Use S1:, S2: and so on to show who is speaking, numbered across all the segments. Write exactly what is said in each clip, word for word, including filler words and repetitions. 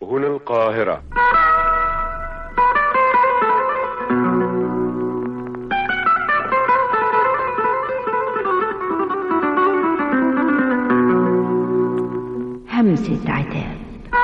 S1: هنا القاهرة.
S2: همسة عتاب.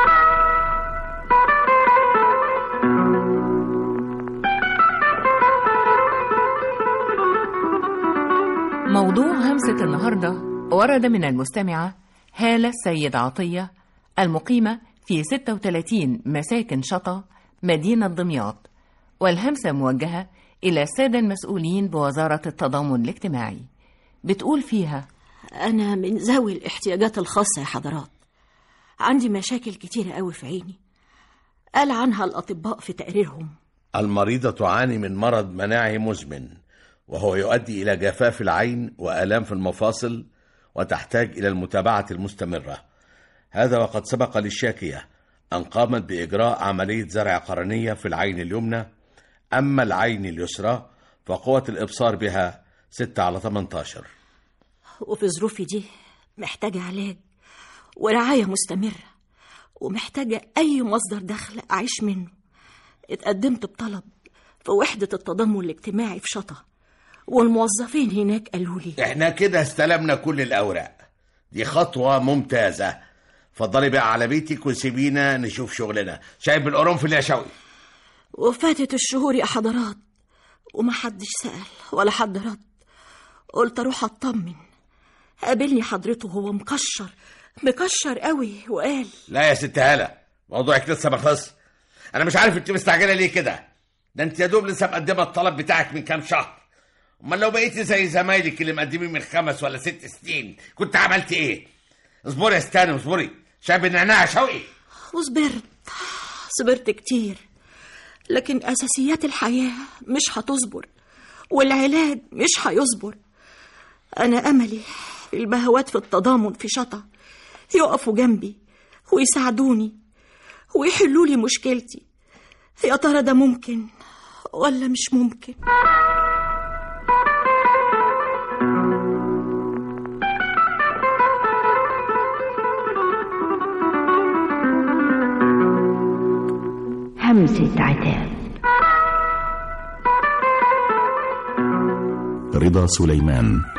S3: موضوع همسة النهاردة ورد من المستمعة هالة السيد عطية المقيمة في ستة وثلاثين مساكن شطا مدينة دمياط، والهمسة موجهة إلى السادة المسؤولين بوزارة التضامن الاجتماعي. بتقول فيها:
S4: أنا من ذوي الاحتياجات الخاصة يا حضرات، عندي مشاكل كتيرة قوي في عيني قال عنها الأطباء في تقريرهم.
S5: المريضة تعاني من مرض مناعي مزمن، وهو يؤدي إلى جفاف العين وآلام في المفاصل، وتحتاج إلى المتابعة المستمرة. هذا وقد سبق للشاكية أن قامت بإجراء عملية زرع قرنية في العين اليمنى، أما العين اليسرى فقوة الإبصار بها ستة على ثمانية عشر.
S4: وفي ظروفي دي محتاجة علاج ورعاية مستمرة، ومحتاجة أي مصدر دخل أعيش منه. اتقدمت بطلب في وحدة التضامن الاجتماعي في شطا، والموظفين هناك قالوا لي:
S5: احنا كده استلمنا كل الأوراق، دي خطوة ممتازة، فضلي بقى على بيتك وسيبينا نشوف شغلنا. شايف بالقرنفل يا شوقي؟
S4: وفاتت الشهور يا حضرات ومحدش سأل ولا حد رد. قلت أروح أطمن. قابلني حضرته وهو مكشر مكشر قوي وقال:
S5: لا يا ست هالة، موضوعك لسه ما خلص. أنا مش عارف أنت مستعجلة ليه كده، ده أنت يا دوب لسه مقدمة الطلب بتاعك من كام شهر. أمال لو بقيتي زي زمايلك اللي مقدمين من خمس ولا ست سنين كنت عملت إيه؟ اصبري يا ستاني اصبري. شايف النعناع يا شوقي؟
S4: وصبرت صبرت كتير، لكن أساسيات الحياة مش هتصبر، والعلاج مش هيصبر. أنا أملي في البهوات في التضامن في شطا يقفوا جنبي ويساعدوني ويحلوا لي مشكلتي. يا ترى ده ممكن ولا مش ممكن؟
S2: همسة عتاب.
S6: رضا سليمان.